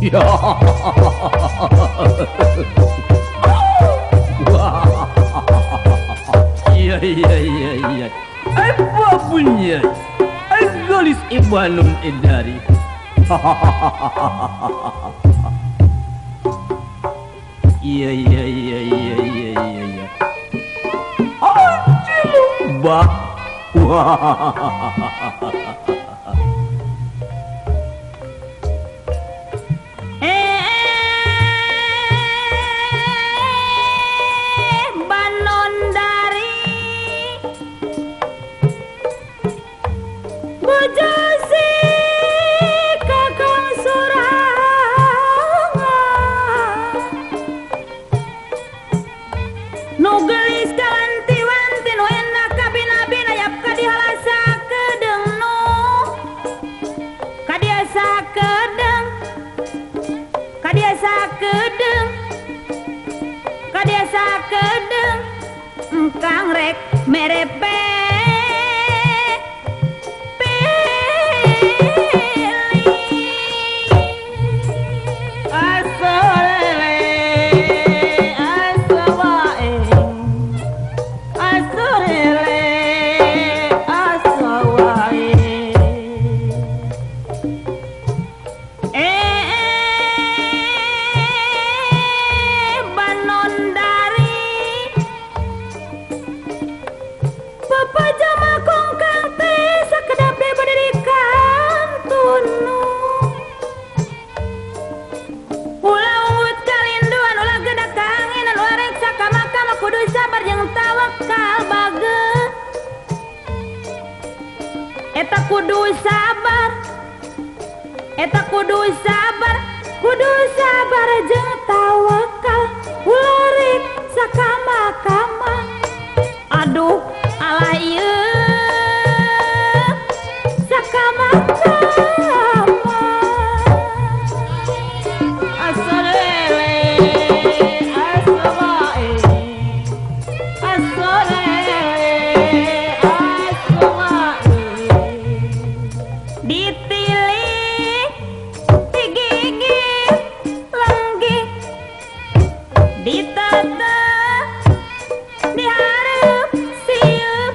Ya. Wah. Iya. Apa punya? Galis ibanum edari. Iya. Anjing. Bah. Wah. Kang rek merepe kudu sabar jeung tawakal ulorik sakama-kama aduh alah ieu sakama-kama asorele asobae asorele asobae ditilik digigit lenggih ditata dihareup sieup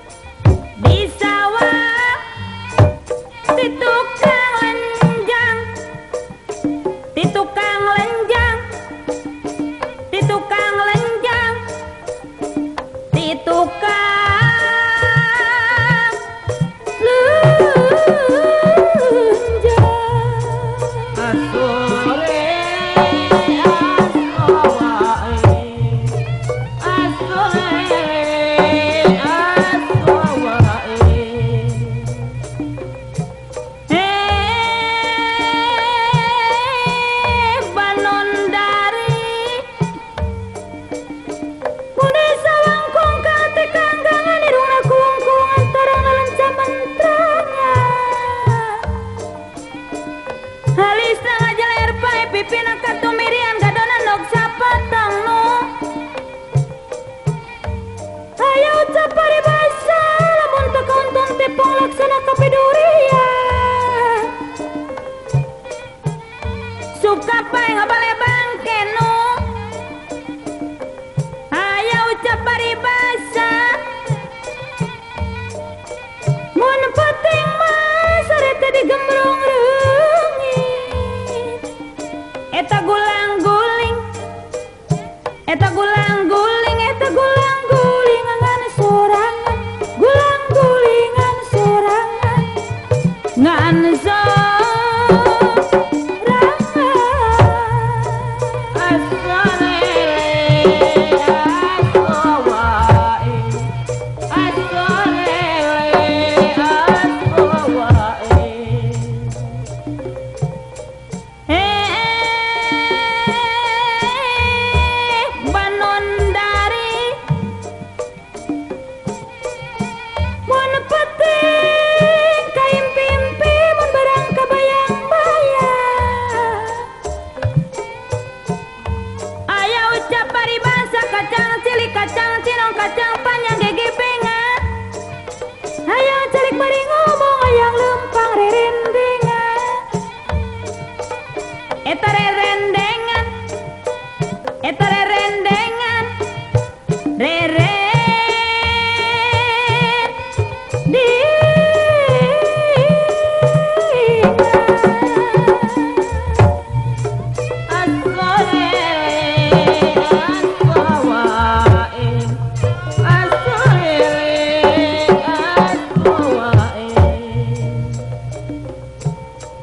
disawah di tukang lenjang di tukang lenjang di tukang lenjang di tukang lenjang asore suka pae ngabale bangkenu aya ucap paribasa mun penting mah sareta digembrong reungit eta gulang-guling eta gulang-guling eta gulang-gulingan sorangan gulang-gulingan sorangan ngan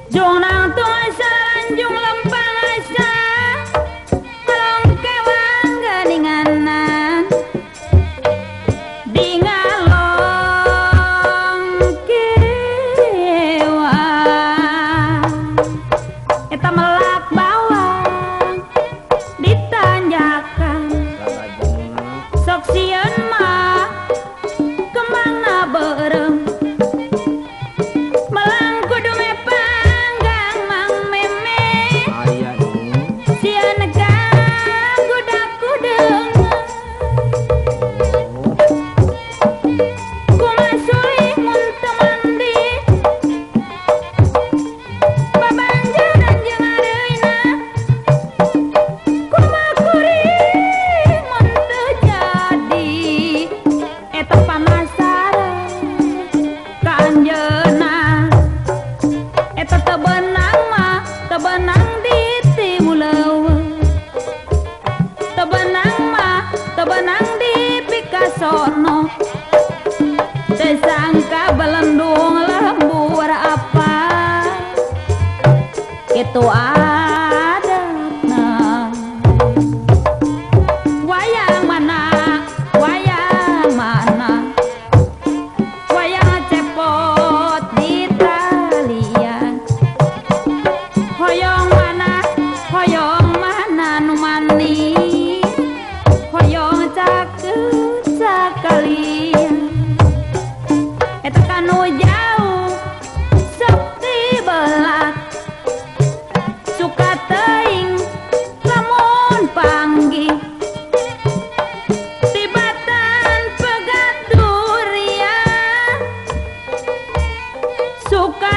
Jung nang tung asa lanjung lempang asa ngelong kewang geninganan di ngalong kewang eta melak bawang ditanjakan sok sieun mah kemana berem melang kudu mepanggang mang meme Aya dong. sieun negang kuda-kudeung kumaha suling mun teu mandi babanjaran jeung areuyna kumaha kuring mun teu jadi eta panasaran ka anjeunna eta teu beunang mah teu beunang di timu leuweung teu beunang mah teu beunang di Pikasono teu sangka belendung lembur apa kitu adatna wayang mana wayang mana wayang cepot di talian hoyong mana nu manis hoyong cakeut sakalian eta kanu jauh sok dibelat suka teuing lamun panggih tibatan pegat durian suka